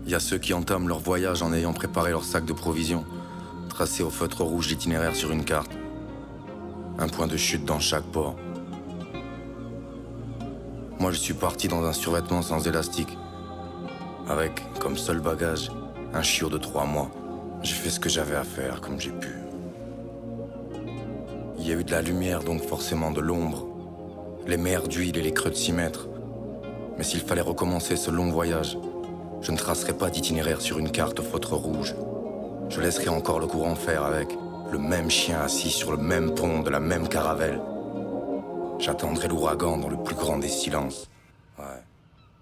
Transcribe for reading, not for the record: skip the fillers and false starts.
Y a ceux qui entament leur voyage en ayant préparé leur sac de provisions, tracé au feutre rouge l'itinéraire sur une carte. Un point de chute dans chaque port. Moi, je suis parti dans un survêtement sans élastique, avec, comme seul bagage, un chiot de 3 mois. J'ai fait ce que j'avais à faire, comme j'ai pu. Il y a eu de la lumière, donc forcément de l'ombre. Les mers d'huile et les creux de 6 mètres. Mais s'il fallait recommencer ce long voyage, je ne tracerais pas d'itinéraire sur une carte au feutre rouge. Je laisserais encore le courant faire avec le même chien assis sur le même pont de la même caravelle. J'attendrai l'ouragan dans le plus grand des silences.